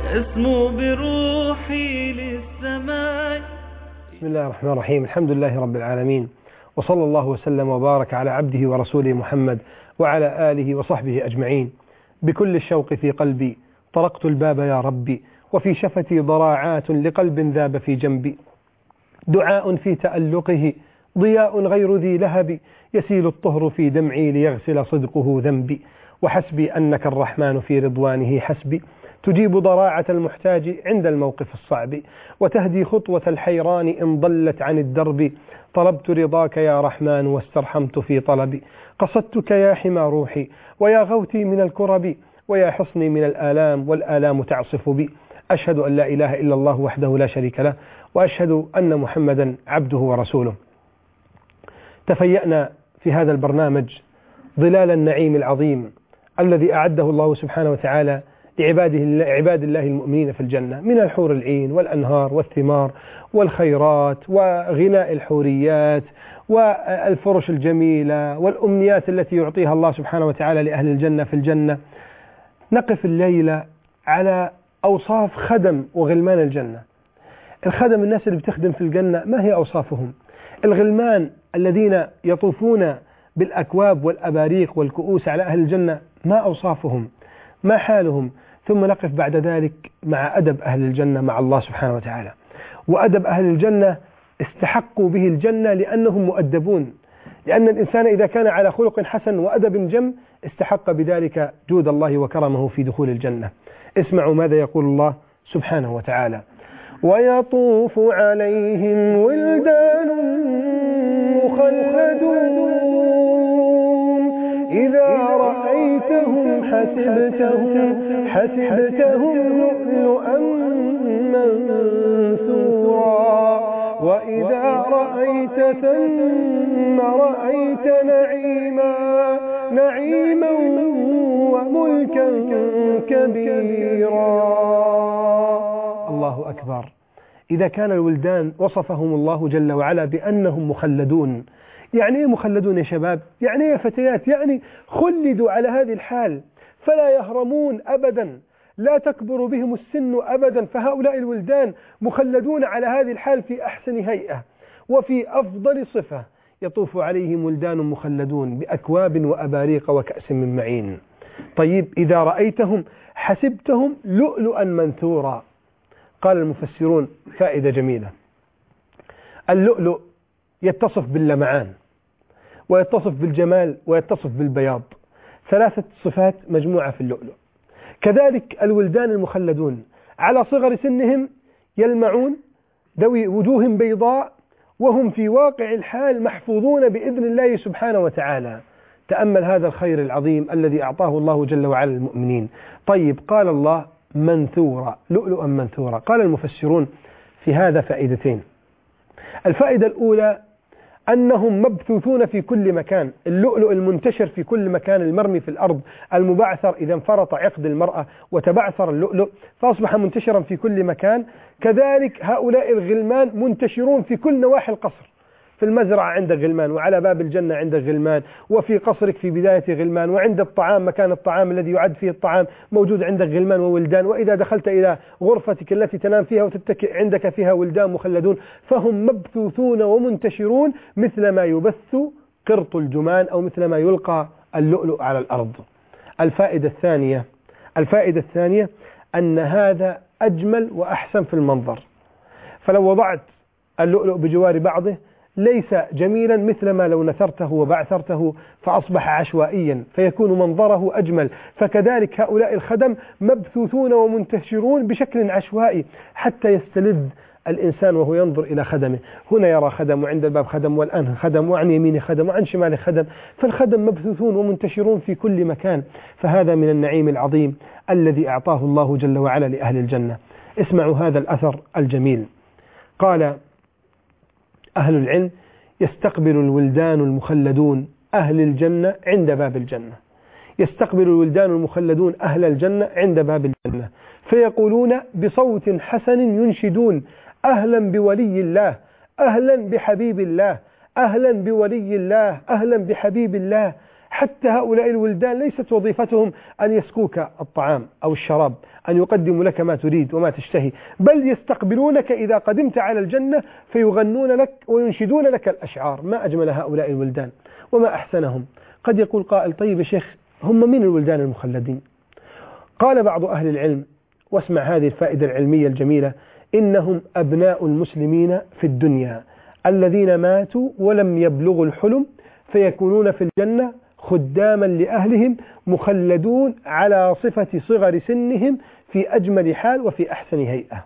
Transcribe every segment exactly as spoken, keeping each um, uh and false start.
أسمو بروحي للسماء. بسم الله الرحمن الرحيم. الحمد لله رب العالمين، وصلى الله وسلم وبارك على عبده ورسوله محمد وعلى آله وصحبه أجمعين. بكل الشوق في قلبي طرقت الباب يا ربي، وفي شفتي ضراعات لقلب ذاب في جنبي. دعاء في تألقه ضياء غير ذي لهب، يسيل الطهر في دمعي ليغسل صدقه ذنبي. وحسبي أنك الرحمن في رضوانه حسبي، تجيب ضراعة المحتاج عند الموقف الصعب، وتهدي خطوة الحيران إن ضلت عن الدرب. طلبت رضاك يا رحمن واسترحمت في طلبي، قصدتك يا حمى روحي ويا غوتي من الكرب، ويا حصني من الآلام والآلام تعصف بي. أشهد أن لا إله إلا الله وحده لا شريك له، وأشهد أن محمدا عبده ورسوله. تفيأنا في هذا البرنامج ظلال النعيم العظيم الذي أعده الله سبحانه وتعالى لعباده عباد الله المؤمنين في الجنة، من الحور العين والأنهار والثمار والخيرات وغناء الحوريات والفرش الجميلة والأمنيات التي يعطيها الله سبحانه وتعالى لأهل الجنة في الجنة. نقف الليلة على أوصاف خدم وغلمان الجنة. الخدم، الناس اللي بتخدم في الجنة، ما هي أوصافهم؟ الغلمان الذين يطوفون بالأكواب والأباريق والكؤوس على أهل الجنة، ما أوصافهم؟ ما حالهم؟ ثم نقف بعد ذلك مع أدب أهل الجنة مع الله سبحانه وتعالى. وأدب أهل الجنة استحقوا به الجنة لأنهم مؤدبون، لأن الإنسان إذا كان على خلق حسن وأدب جم استحق بذلك جود الله وكرمه في دخول الجنة. اسمعوا ماذا يقول الله سبحانه وتعالى: ويطوف عليهم ولدان مخلدون إذا رأيتهم حسبتهم حسبتهم لؤلؤا منثورا وإذا رأيت ثم رأيت نعيما نعيما وملكا كبيرا. الله أكبر. إذا كان الولدان وصفهم الله جل وعلا بأنهم مخلدون، يعني إيه مخلدون يا شباب؟ يعني إيه يا فتيات؟ يعني خلدوا على هذه الحال فلا يهرمون أبدا، لا تكبر بهم السن أبدا. فهؤلاء الولدان مخلدون على هذه الحال في أحسن هيئة وفي أفضل صفة. يطوف عليهم ولدان مخلدون بأكواب وأباريق وكأس من معين. طيب، إذا رأيتهم حسبتهم لؤلؤا منثورا. قال المفسرون فائدة جميلة: اللؤلؤ يتصف باللمعان ويتصف بالجمال ويتصف بالبياض، ثلاثة صفات مجموعة في اللؤلؤ. كذلك الولدان المخلدون على صغر سنهم يلمعون، ذوي وجوه بيضاء، وهم في واقع الحال محفوظون بإذن الله سبحانه وتعالى. تأمل هذا الخير العظيم الذي أعطاه الله جل وعلا للمؤمنين. طيب، قال الله منثورا، لؤلؤا منثورا. قال المفسرون في هذا فائدتين. الفائدة الأولى أنهم مبثوثون في كل مكان. اللؤلؤ المنتشر في كل مكان، المرمي في الأرض، المبعثر إذا انفرط عقد المرأة وتبعثر اللؤلؤ فأصبح منتشرا في كل مكان. كذلك هؤلاء الغلمان منتشرون في كل نواحي القصر. في المزرعة عندك غلمان، وعلى باب الجنة عندك غلمان، وفي قصرك في بداية غلمان، وعند الطعام مكان الطعام الذي يعد فيه الطعام موجود عندك غلمان وولدان، وإذا دخلت إلى غرفتك التي تنام فيها وتتكئ عندك فيها ولدان مخلدون. فهم مبثوثون ومنتشرون مثل ما يبث قرط الجمان أو مثل ما يلقى اللؤلؤ على الأرض. الفائدة الثانية الفائدة الثانية أن هذا أجمل وأحسن في المنظر. فلو وضعت اللؤلؤ بجوار بعضه ليس جميلا مثل ما لو نثرته وبعثرته فأصبح عشوائيا فيكون منظره أجمل. فكذلك هؤلاء الخدم مبثوثون ومنتشرون بشكل عشوائي حتى يستلذ الإنسان وهو ينظر إلى خدمه. هنا يرى خدم، وعند الباب خدم، والآن خدم، وعن يمينه خدم، وعن شماله خدم. فالخدم مبثوثون ومنتشرون في كل مكان. فهذا من النعيم العظيم الذي أعطاه الله جل وعلا لأهل الجنة. اسمعوا هذا الأثر الجميل. قال أهل العلم: يستقبل الولدان المخلدون أهل الجنة عند باب الجنة. يستقبل الولدان المخلدون أهل الجنة عند باب الجنة، فيقولون بصوت حسن ينشدون: أهلا بولي الله، أهلا بحبيب الله، أهلا بولي الله، أهلا بحبيب الله. حتى هؤلاء الولدان ليست وظيفتهم أن يسقوك الطعام أو الشراب، أن يقدموا لك ما تريد وما تشتهي، بل يستقبلونك إذا قدمت على الجنة فيغنون لك وينشدون لك الأشعار. ما أجمل هؤلاء الولدان وما أحسنهم. قد يقول قائل: طيب يا شيخ، هم من الولدان المخلدين؟ قال بعض أهل العلم، واسمع هذه الفائدة العلمية الجميلة: إنهم أبناء المسلمين في الدنيا الذين ماتوا ولم يبلغوا الحلم، فيكونون في الجنة خداما لأهلهم مخلدون على صفة صغر سنهم في أجمل حال وفي أحسن هيئة.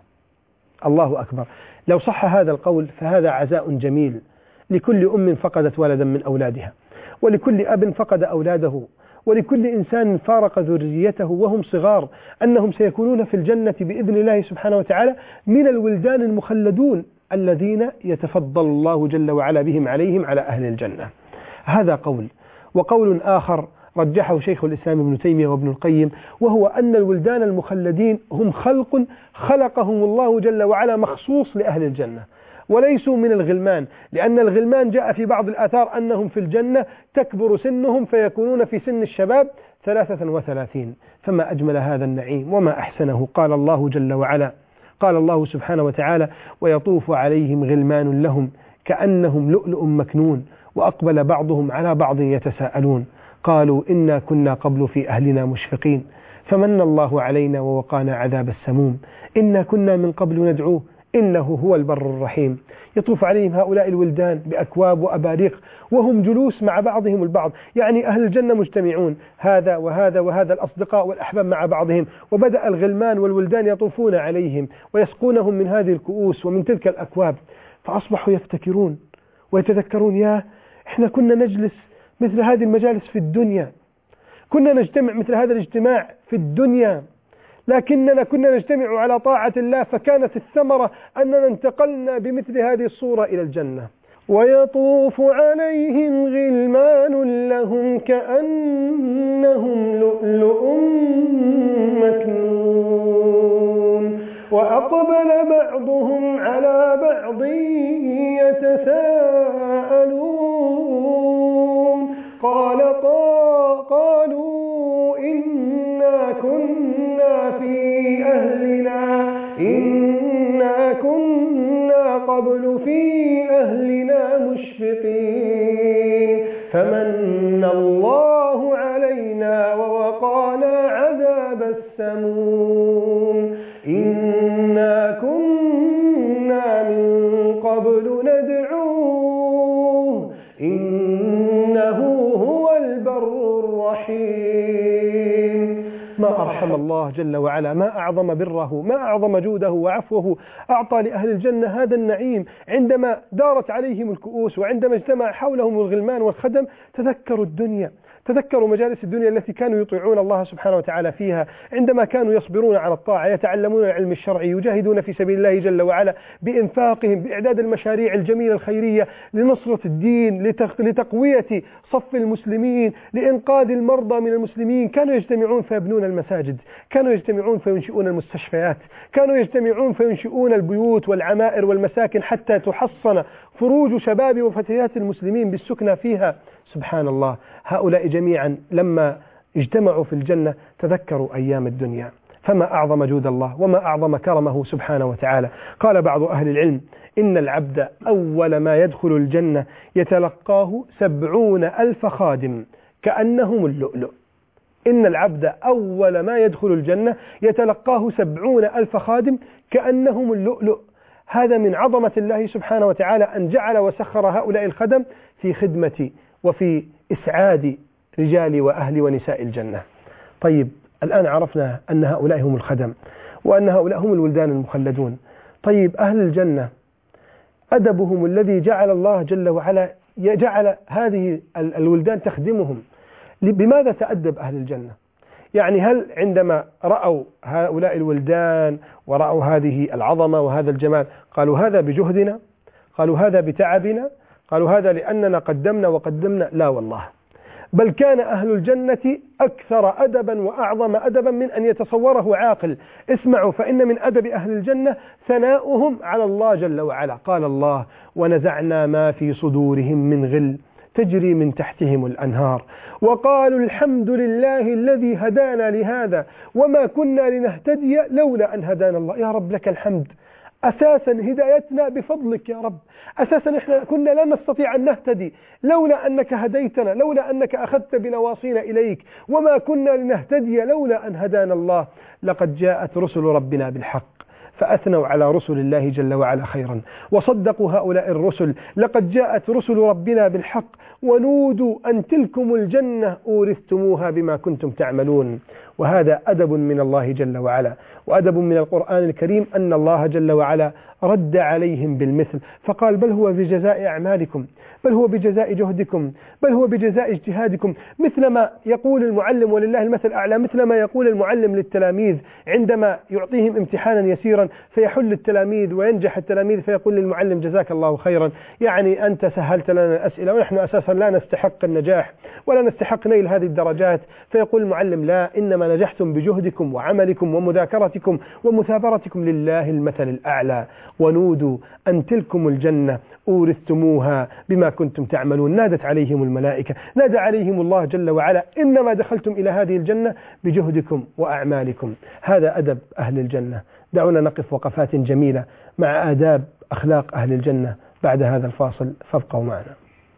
الله أكبر. لو صح هذا القول فهذا عزاء جميل لكل أم فقدت ولدا من أولادها، ولكل أب فقد أولاده، ولكل إنسان فارق ذريته وهم صغار، أنهم سيكونون في الجنة بإذن الله سبحانه وتعالى من الولدان المخلدون الذين يتفضل الله جل وعلا بهم عليهم على أهل الجنة. هذا قول. وقول آخر رجحه شيخ الإسلام ابن تيمية وابن القيم، وهو أن الولدان المخلدين هم خلق خلقهم الله جل وعلا مخصوص لأهل الجنة، وليسوا من الغلمان، لأن الغلمان جاء في بعض الآثار أنهم في الجنة تكبر سنهم فيكونون في سن الشباب ثلاثة وثلاثين. فما أجمل هذا النعيم وما أحسنه. قال الله جل وعلا، قال الله سبحانه وتعالى: ويطوف عليهم غلمان لهم كأنهم لؤلؤ مكنون وأقبل بعضهم على بعض يتساءلون قالوا إنا كنا قبل في أهلنا مشفقين فمن الله علينا ووقانا عذاب السموم إنا كنا من قبل ندعوه إنه هو البر الرحيم. يطوف عليهم هؤلاء الولدان بأكواب وأباريق وهم جلوس مع بعضهم البعض، يعني أهل الجنة مجتمعون، هذا وهذا وهذا الأصدقاء والأحباب مع بعضهم، وبدأ الغلمان والولدان يطوفون عليهم ويسقونهم من هذه الكؤوس ومن تلك الأكواب، فأصبحوا يفتكرون ويتذكرون: يا إحنا كنا نجلس مثل هذه المجالس في الدنيا، كنا نجتمع مثل هذا الاجتماع في الدنيا، لكننا كنا نجتمع على طاعة الله، فكانت الثمرة أننا انتقلنا بمثل هذه الصورة إلى الجنة. ويطوف عليهم غلمان لهم كأنهم لؤلؤ مكنون وأقبل بعضهم على بعض يتساءلون قال قالوا إنا كنا في أهلنا إنا كنا قبل في أهلنا مشفقين فمن الله علينا ووقانا عذاب السموم إنا كنا من قبل ندعوه إنه هو البر الرحيم. ما أرحم الله جل وعلا، ما أعظم بره، ما أعظم جوده وعفوه، أعطى لأهل الجنة هذا النعيم. عندما دارت عليهم الكؤوس وعندما اجتمع حولهم الغلمان والخدم تذكروا الدنيا، تذكروا مجالس الدنيا التي كانوا يطيعون الله سبحانه وتعالى فيها، عندما كانوا يصبرون على الطاعة، يتعلمون العلم الشرعي، يجاهدون في سبيل الله جل وعلا بإنفاقهم، بإعداد المشاريع الجميلة الخيرية لنصرة الدين، لتقوية صف المسلمين، لإنقاذ المرضى من المسلمين. كانوا يجتمعون فيبنون المساجد، كانوا يجتمعون فينشئون المستشفيات، كانوا يجتمعون فينشئون البيوت والعمائر والمساكن حتى تحصن فروج شباب وفتيات المسلمين بالسكنى فيها. سبحان الله، هؤلاء جميعا لما اجتمعوا في الجنة تذكروا أيام الدنيا. فما أعظم جود الله وما أعظم كرمه سبحانه وتعالى. قال بعض أهل العلم: إن العبد أول ما يدخل الجنة يتلقاه سبعون ألف خادم كأنهم اللؤلؤ. إن العبد أول ما يدخل الجنة يتلقاه سبعون ألف خادم كأنهم اللؤلؤ. هذا من عظمة الله سبحانه وتعالى أن جعل وسخر هؤلاء الخدم في خدمة وفي إسعاد رجال وأهل ونساء الجنة. طيب، الآن عرفنا أن هؤلاء هم الخدم وأن هؤلاء هم الولدان المخلدون. طيب، أهل الجنة أدبهم الذي جعل الله جل وعلا جعل هذه الولدان تخدمهم. بماذا تأدب أهل الجنة؟ يعني هل عندما رأوا هؤلاء الولدان ورأوا هذه العظمة وهذا الجمال قالوا هذا بجهدنا؟ قالوا هذا بتعبنا؟ قالوا هذا لأننا قدمنا وقدمنا؟ لا والله، بل كان أهل الجنة أكثر أدبا وأعظم أدبا من أن يتصوره عاقل. اسمعوا، فإن من أدب أهل الجنة ثناؤهم على الله جل وعلا. قال الله: ونزعنا ما في صدورهم من غل تجري من تحتهم الأنهار. وقالوا الحمد لله الذي هدانا لهذا وما كنا لنهتدي لولا أن هدانا الله. يا رب لك الحمد، أساسا هدايتنا بفضلك يا رب، أساسا إحنا كنا لا نستطيع أن نهتدي لولا أنك هديتنا، لولا أنك أخذت بنواصينا إليك، وما كنا لنهتدي لولا أن هدانا الله. لقد جاءت رسل ربنا بالحق فأثنوا على رسل الله جل وعلا خيرا وصدقوا هؤلاء الرسل. لقد جاءت رسل ربنا بالحق ونودوا أن تلكم الجنة أورثتموها بما كنتم تعملون. وهذا أدب من الله جل وعلا وأدب من القرآن الكريم أن الله جل وعلا رد عليهم بالمثل فقال بل هو بجزاء أعمالكم، بل هو بجزاء جهدكم، بل هو بجزاء اجتهادكم. مثلما يقول المعلم ولله المثل الأعلى، مثلما يقول المعلم للتلاميذ عندما يعطيهم امتحانا يسيرا فيحل التلاميذ وينجح التلاميذ فيقول للمعلم جزاك الله خيرا، يعني أنت سهلت لنا الأسئلة ونحن أساسا لا نستحق النجاح ولا نستحق نيل هذه الدرجات. فيقول المعلم لا، إنما نجحتم بجهدكم وعملكم ومذاكرتكم ومثابرتكم، لله المثل الأعلى. ونودوا أن تلكم الجنة أورثتموها بما كنتم تعملون. نادت عليهم الملائكة، نادى عليهم الله جل وعلا إنما دخلتم إلى هذه الجنة بجهدكم وأعمالكم. هذا أدب أهل الجنة. دعونا نقف وقفات جميلة مع آداب أخلاق أهل الجنة بعد هذا الفاصل، فابقوا معنا.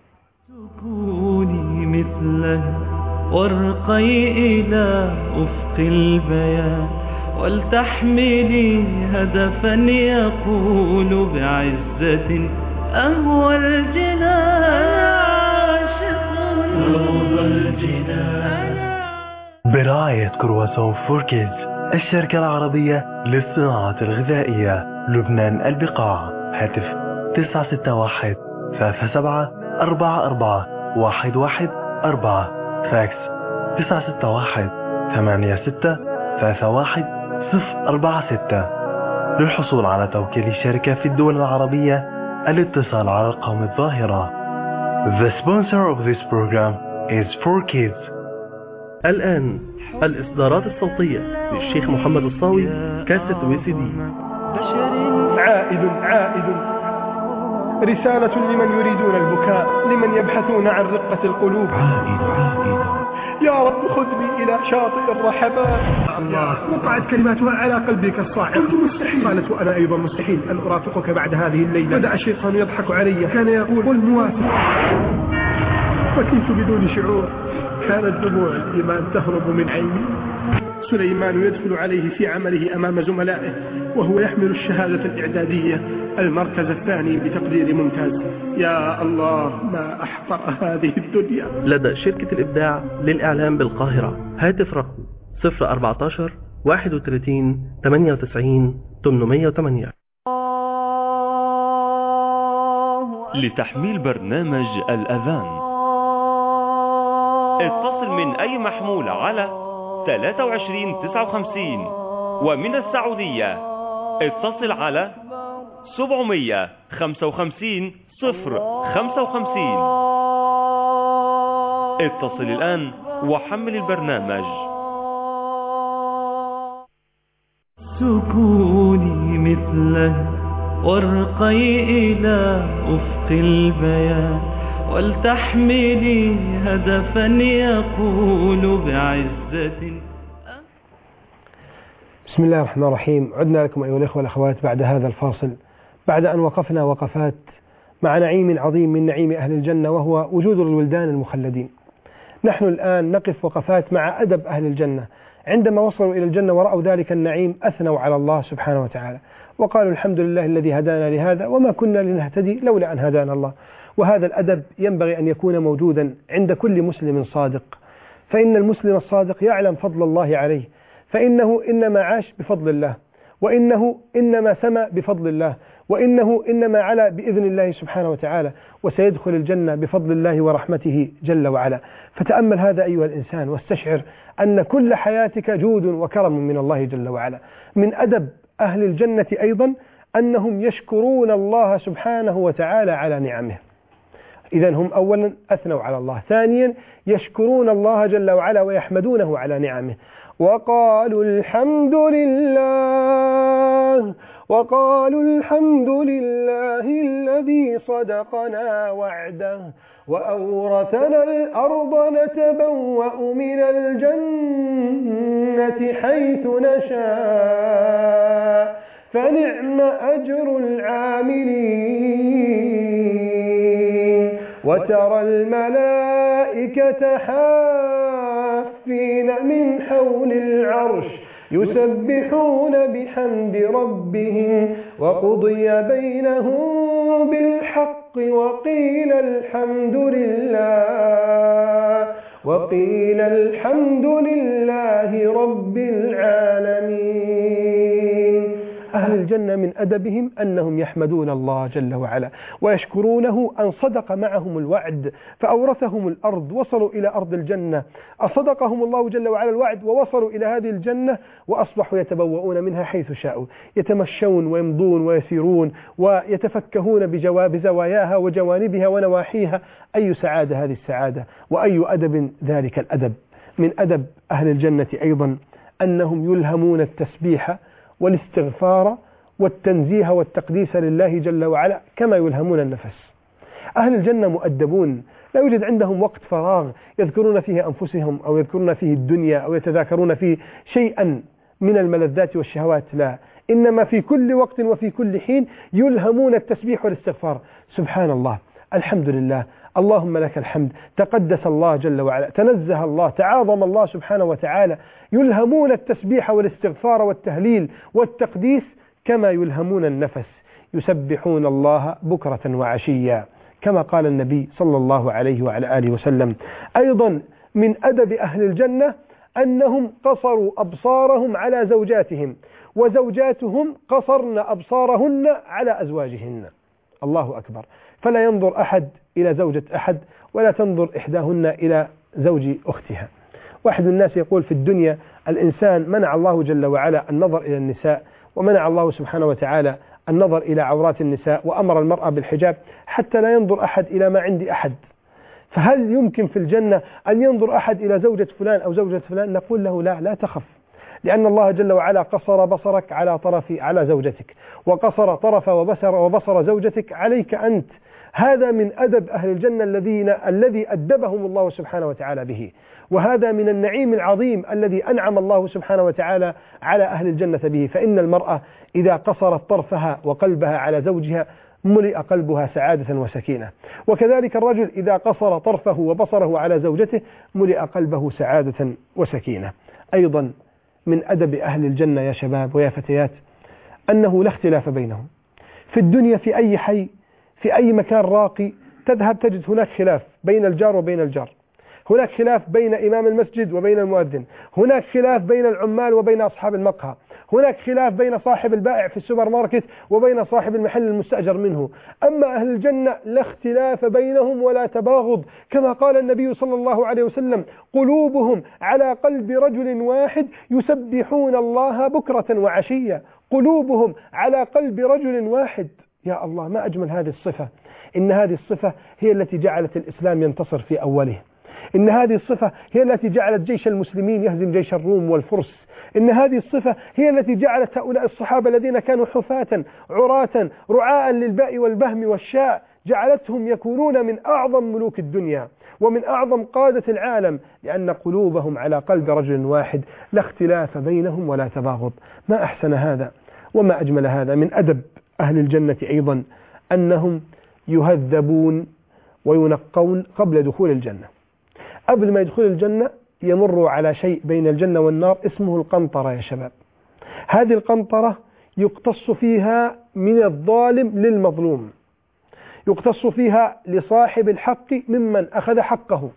تكوني مثله وارقي إلى أفق البيان، ولتحملي هدفا يقول بعزة أهوى الجنان، عاشق روض الجنان. برعاية كرواسون فور كيدز، الشركة العربية للصناعة الغذائية، لبنان البقاع. هاتف تسعة ستة واحد ثلاثة سبعة أربعة أربعة واحد واحد أربعة، فاكس تسعة ستة واحد ثمانية ستة ثلاثة واحد صفر أربعة ستة. للحصول على توكيل الشركة في الدول العربية الاتصال على القوم الظاهرة. The sponsor of this program is فور كيدز. الآن الإصدارات الصوتية للشيخ محمد الصاوي، كاسة وي سي دي. عائد عائد، رسالة لمن يريدون البكاء، لمن يبحثون عن رقة القلوب. عائد عائد، يا رب خذني إلى شاطئ الرحمات. الله، وقعت كلماتها على قلبي كالصاعق. قلت مستحيل. قالت وأنا أيضا مستحيل أن أرافقك بعد هذه الليلة. بدأ الشيطان يضحك علي، كان يقول قل موافق، فكنت بدون شعور كانت دموع الإيمان تهرب من عيني. سليمان يدخل عليه في عمله أمام زملائه وهو يحمل الشهادة الإعدادية المركز الثاني بتقدير ممتاز. يا الله ما أحقر هذه الدنيا. لدى شركة الإبداع للإعلام بالقاهرة، هاتف رقم صفر أربعتاشر واحد وثلاثين ثمانية وتسعين ثمانمائة وثمانية. لتحميل برنامج الأذان اتصل من أي محمول على ثلاثة وعشرين تسعة وخمسين، ومن السعودية اتصل على سبعمائة وخمسة وخمسين صفر خمسة وخمسين. اتصل الآن وحمل البرنامج. سكوني مثله وارقي إلى أفق البيان، ولتحملي هدفا يقول بعزة. بسم الله الرحمن الرحيم. عدنا لكم أيها الأخوة والأخوات بعد هذا الفاصل، بعد أن وقفنا وقفات مع نعيم عظيم من نعيم أهل الجنة وهو وجود الولدان المخلدين. نحن الآن نقف وقفات مع أدب أهل الجنة. عندما وصلوا إلى الجنة ورأوا ذلك النعيم أثنوا على الله سبحانه وتعالى وقالوا الحمد لله الذي هدانا لهذا وما كنا لنهتدي لولا أن هدانا الله. وهذا الأدب ينبغي أن يكون موجودا عند كل مسلم صادق، فإن المسلم الصادق يعلم فضل الله عليه، فإنه إنما عاش بفضل الله، وإنه إنما سمى بفضل الله، وإنه إنما علا بإذن الله سبحانه وتعالى، وسيدخل الجنة بفضل الله ورحمته جل وعلا. فتأمل هذا أيها الإنسان واستشعر أن كل حياتك جود وكرم من الله جل وعلا. من أدب أهل الجنة أيضا أنهم يشكرون الله سبحانه وتعالى على نعمه. إذن هم أولا أثنوا على الله، ثانيا يشكرون الله جل وعلا ويحمدونه على نعمه. وقالوا الحمد لله وقالوا الحمد لله الذي صدقنا وعده وأورثنا الأرض نتبوأ من الجنة حيث نشاء فنعم أجر العاملين وترى الملائكة حافين من حول العرش يسبحون بحمد ربهم وقضي بينهم بالحق وقيل الحمد لله وقيل الحمد لله رب العالمين. أهل الجنة من أدبهم أنهم يحمدون الله جل وعلا ويشكرونه أن صدق معهم الوعد فأورثهم الأرض، وصلوا إلى أرض الجنة، أصدقهم الله جل وعلا الوعد ووصلوا إلى هذه الجنة وأصبحوا يتبوؤون منها حيث شاءوا، يتمشون ويمضون ويسيرون ويتفكهون بزواياها وجوانبها ونواحيها. أي سعادة هذه السعادة، وأي أدب ذلك الأدب. من أدب أهل الجنة أيضا أنهم يلهمون التسبيح والاستغفار والتنزيه والتقديس لله جل وعلا كما يلهمون النفس. أهل الجنة مؤدبون، لا يوجد عندهم وقت فراغ يذكرون فيه أنفسهم أو يذكرون فيه الدنيا أو يتذاكرون فيه شيئا من الملذات والشهوات، لا، إنما في كل وقت وفي كل حين يلهمون التسبيح والاستغفار. سبحان الله، الحمد لله، اللهم لك الحمد، تقدس الله جل وعلا، تنزه الله، تعاظم الله سبحانه وتعالى. يلهمون التسبيح والاستغفار والتهليل والتقديس كما يلهمون النفس، يسبحون الله بكرة وعشيا كما قال النبي صلى الله عليه وعلى آله وسلم. أيضا من أدب أهل الجنة أنهم قصروا أبصارهم على زوجاتهم، وزوجاتهم قصرن أبصارهن على أزواجهن. الله أكبر، فلا ينظر أحد إلى زوجة أحد ولا تنظر إحداهن إلى زوج أختها. واحد الناس يقول في الدنيا الإنسان منع الله جل وعلا النظر إلى النساء، ومنع الله سبحانه وتعالى النظر إلى عورات النساء، وأمر المرأة بالحجاب حتى لا ينظر أحد إلى ما عند أحد. فهل يمكن في الجنة أن ينظر أحد إلى زوجة فلان أو زوجة فلان؟ نقول له لا، لا تخف، لأن الله جل وعلا قصر بصرك على طرف على زوجتك، وقصر طرف وبصر وبصر زوجتك عليك أنت. هذا من أدب أهل الجنة الذين الذي أدبهم الله سبحانه وتعالى به، وهذا من النعيم العظيم الذي أنعم الله سبحانه وتعالى على أهل الجنة به. فإن المرأة إذا قصرت طرفها وقلبها على زوجها ملئ قلبها سعادة وسكينة، وكذلك الرجل إذا قصر طرفه وبصره على زوجته ملئ قلبه سعادة وسكينة. أيضا من أدب أهل الجنة يا شباب ويا فتيات أنه لا اختلاف بينهم. في الدنيا في أي حي في أي مكان راقي تذهب تجد هناك خلاف بين الجار وبين الجار، هناك خلاف بين إمام المسجد وبين المؤذن، هناك خلاف بين العمال وبين أصحاب المقهى، هناك خلاف بين صاحب البائع في السوبر ماركت وبين صاحب المحل المستأجر منه. أما أهل الجنة لا اختلاف بينهم ولا تباغض، كما قال النبي صلى الله عليه وسلم: قلوبهم على قلب رجل واحد يسبحون الله بكرة وعشية. قلوبهم على قلب رجل واحد، يا الله ما أجمل هذه الصفة. إن هذه الصفة هي التي جعلت الإسلام ينتصر في أوله، إن هذه الصفة هي التي جعلت جيش المسلمين يهزم جيش الروم والفرس، إن هذه الصفة هي التي جعلت هؤلاء الصحابة الذين كانوا حفاة عراة رعاء للباء والبهم والشاء جعلتهم يكونون من أعظم ملوك الدنيا ومن أعظم قادة العالم، لأن قلوبهم على قلب رجل واحد، لا اختلاف بينهم ولا تباغض. ما أحسن هذا وما أجمل هذا. من أدب أهل الجنة أيضا أنهم يهذبون وينقون قبل دخول الجنة. قبل ما يدخل الجنة يمر على شيء بين الجنة والنار اسمه القنطرة يا شباب. هذه القنطرة يقتص فيها من الظالم للمظلوم، يقتص فيها لصاحب الحق ممن أخذ حقه.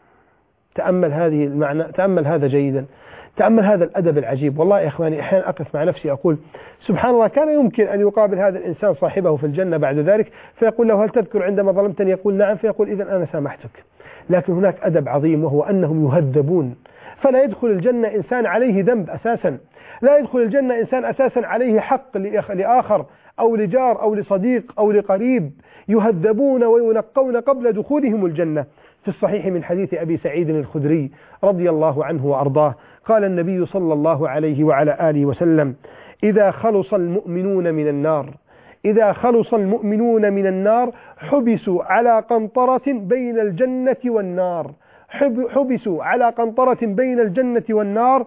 تأمل هذه المعنى، تأمل هذا جيدا، تأمل هذا الأدب العجيب. والله يا إخواني أحيانا أقف مع نفسي أقول سبحان الله، كان يمكن أن يقابل هذا الإنسان صاحبه في الجنة بعد ذلك فيقول له: هل تذكر عندما ظلمتني؟ يقول: نعم. فيقول: إذن أنا سامحتك. لكن هناك أدب عظيم، وهو أنهم يهذبون. فلا يدخل الجنة إنسان عليه ذنب أساسا، لا يدخل الجنة إنسان أساسا عليه حق لآخر أو لجار أو لصديق أو لقريب. يهذبون وينقون قبل دخولهم الجنة. في الصحيح من حديث أبي سعيد الخدري رضي الله عنه وأرضاه قال النبي صلى الله عليه وعلى آله وسلم: إذا خلص المؤمنون من النار إذا خلص المؤمنون من النار حبسوا على قنطرة بين الجنة والنار حبسوا على قنطرة بين الجنة والنار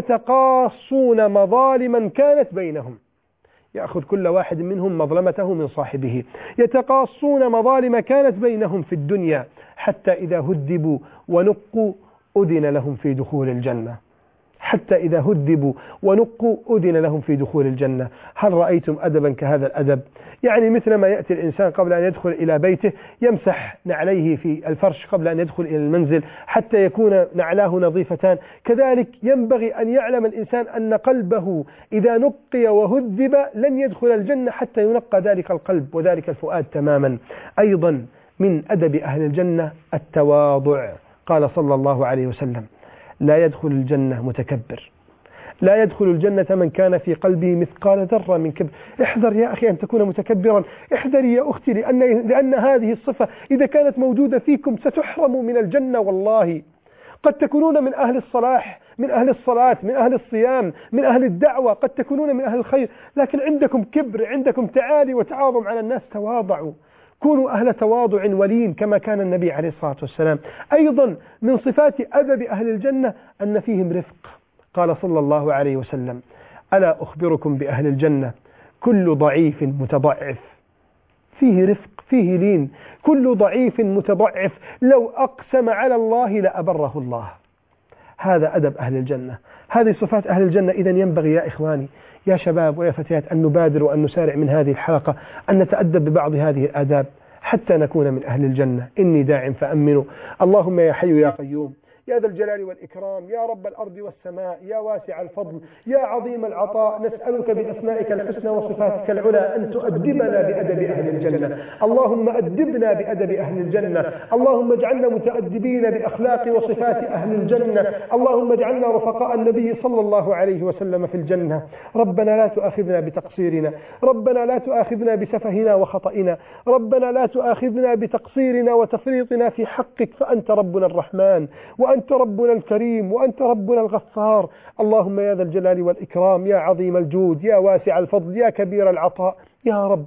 يتقاصون مظالما كانت بينهم. يأخذ كل واحد منهم مظلمته من صاحبه. يتقاصون مظالم كانت بينهم في الدنيا حتى إذا هدبوا ونقوا أذن لهم في دخول الجنة. حتى إذا هدبوا ونقوا أذن لهم في دخول الجنة. هل رأيتم أدبا كهذا الأدب؟ يعني مثل ما يأتي الإنسان قبل أن يدخل إلى بيته يمسح نعليه في الفرش قبل أن يدخل إلى المنزل حتى يكون نعلاه نظيفتان، كذلك ينبغي أن يعلم الإنسان أن قلبه إذا نقي وهذب لن يدخل الجنة حتى ينقى ذلك القلب وذلك الفؤاد تماما. أيضا من أدب أهل الجنة التواضع. قال صلى الله عليه وسلم: لا يدخل الجنة متكبر، لا يدخل الجنة من كان في قلبه مثقال ذرة من كبر. احذر يا أخي أن تكون متكبرا، احذري يا أختي، لأن, لأن هذه الصفة إذا كانت موجودة فيكم ستحرموا من الجنة. والله قد تكونون من أهل الصلاح، من أهل الصلاة، من أهل الصيام، من أهل الدعوة، قد تكونون من أهل الخير، لكن عندكم كبر، عندكم تعالي وتعاظم على الناس. تواضعوا، كونوا أهل تواضع ولين كما كان النبي عليه الصلاة والسلام. أيضا من صفات أدب أهل الجنة أن فيهم رفق. قال صلى الله عليه وسلم: ألا أخبركم بأهل الجنة؟ كل ضعيف متضعف. فيه رفق، فيه لين. كل ضعيف متضعف لو أقسم على الله لأبره الله. هذا أدب أهل الجنة، هذه صفات أهل الجنة. إذن ينبغي يا إخواني يا شباب ويا فتيات أن نبادر وأن نسارع من هذه الحلقة أن نتأدب ببعض هذه الآداب حتى نكون من أهل الجنة. إني داع فأمنوا. اللهم يا حي يا قيوم يا ذا الجلال والإكرام يا رب الأرض والسماء يا واسع الفضل يا عظيم العطاء، نسألك بأسمائك الحسنى وصفاتك العلى أن تؤدبنا بأدب أهل الجنة. اللهم أدبنا بأدب أهل الجنة. اللهم اجعلنا متأدبين بأخلاق وصفات أهل الجنة. اللهم اجعلنا رفقاء النبي صلى الله عليه وسلم في الجنة. ربنا لا تؤاخذنا بتقصيرنا، ربنا لا تؤاخذنا بسفهنا وخطئنا، ربنا لا تؤاخذنا بتقصيرنا وتفريطنا في حقك، فأنت ربنا الرحمن وأنت ربنا الكريم وأنت ربنا الغفار. اللهم يا ذا الجلال والإكرام يا عظيم الجود يا واسع الفضل يا كبير العطاء، يا رب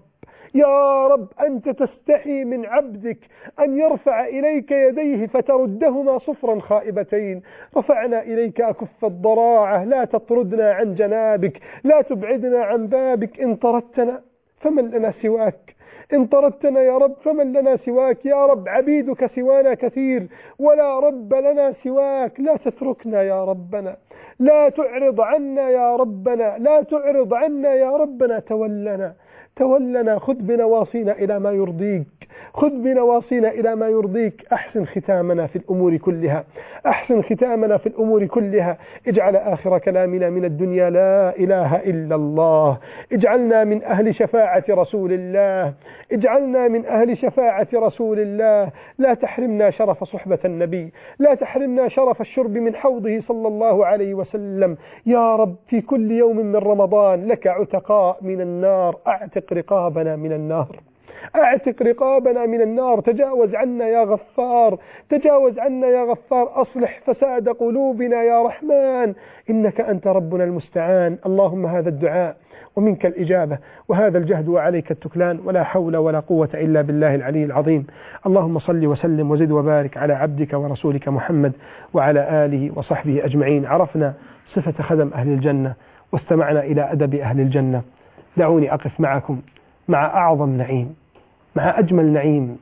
يا رب أنت تستحي من عبدك أن يرفع إليك يديه فتردهما صفرا خائبتين. رفعنا إليك أكف الضراعة، لا تطردنا عن جنابك، لا تبعدنا عن بابك. إن طردتنا فمن لنا سواك، إن طردتنا يا رب فمن لنا سواك. يا رب عبيدك سوانا كثير ولا رب لنا سواك. لا تتركنا يا ربنا، لا تعرض عنا يا ربنا، لا تعرض عنا يا ربنا. تولنا تولنا، خذ بنواصينا إلى ما يرضيك، خذ بنواصينا إلى ما يرضيك. أحسن ختامنا في الأمور كلها، أحسن ختامنا في الأمور كلها. اجعل آخر كلامنا من الدنيا لا إله إلا الله. اجعلنا من أهل شفاعة رسول الله، اجعلنا من أهل شفاعة رسول الله. لا تحرمنا شرف صحبة النبي، لا تحرمنا شرف الشرب من حوضه صلى الله عليه وسلم. يا رب في كل يوم من رمضان لك عتقاء من النار، أعتق رقابنا من النار، أعتق رقابنا من النار. تجاوز عنا يا غفار، تجاوز عنا يا غفار. أصلح فساد قلوبنا يا رحمن، إنك أنت ربنا المستعان. اللهم هذا الدعاء ومنك الإجابة، وهذا الجهد وعليك التكلان، ولا حول ولا قوة إلا بالله العلي العظيم. اللهم صل وسلم وزد وبارك على عبدك ورسولك محمد وعلى آله وصحبه أجمعين. عرفنا صفة خدم أهل الجنة واستمعنا إلى أدب أهل الجنة. دعوني أقف معكم مع أعظم نعيم، مع أجمل نعيم،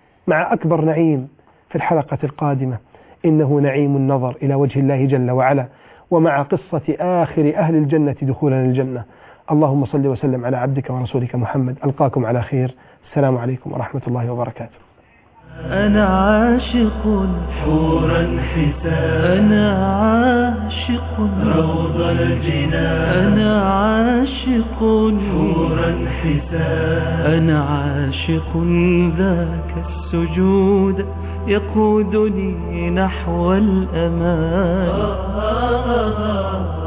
مع أكبر نعيم في الحلقة القادمة. إنه نعيم النظر إلى وجه الله جل وعلا، ومع قصة آخر أهل الجنة دخولا الجنة. اللهم صل وسلم على عبدك ورسولك محمد. ألقاكم على خير. السلام عليكم ورحمة الله وبركاته. أنا عاشق حورا حسان، أنا عاشق روض الجنان، أنا عاشق حورا حسان، أنا عاشق ذاك السجود يقودني نحو الأمان.